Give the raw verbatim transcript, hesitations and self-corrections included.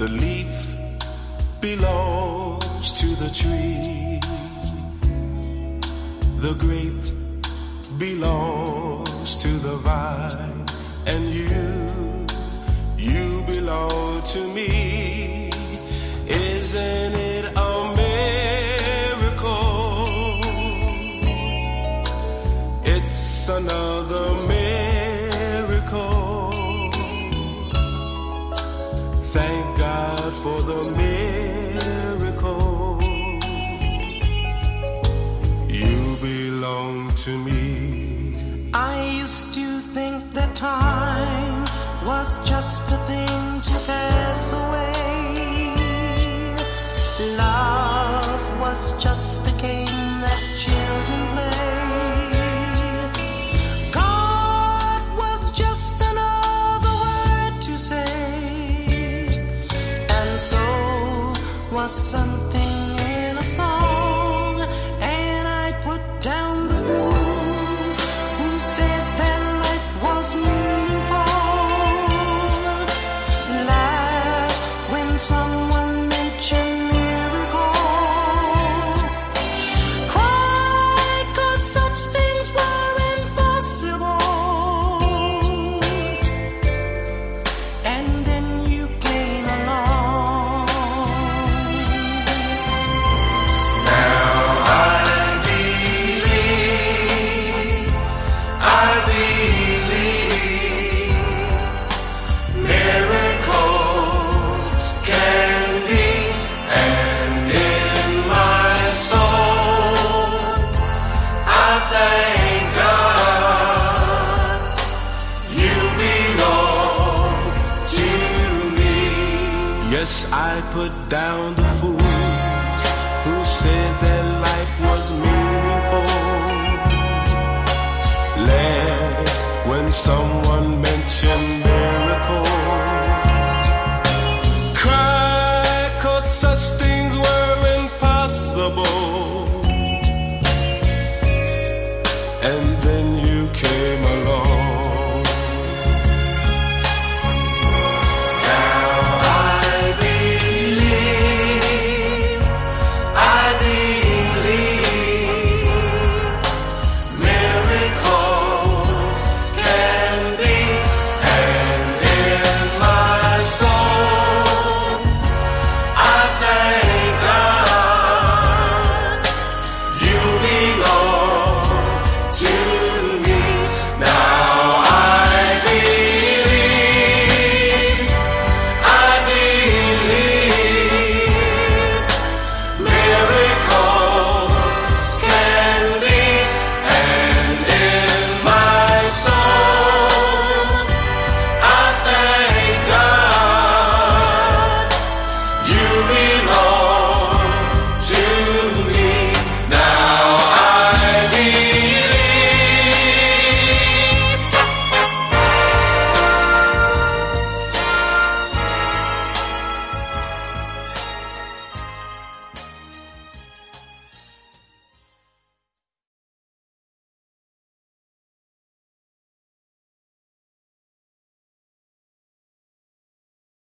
The leaf belongs to the tree. The grape belongs to the vine. And you, you belong to me. Isn't it a miracle? It's another miracle. Thank God for the miracle. You belong to me. I used to think that time was just a thing to pass away. Love was just the game that children play. God was just another word to say. And so was something in a song. And I put down the fools who said that life was meaningful. Laugh when someone mentioned Yes, I put down the fools who said that life was meaningful. Left when someone mentioned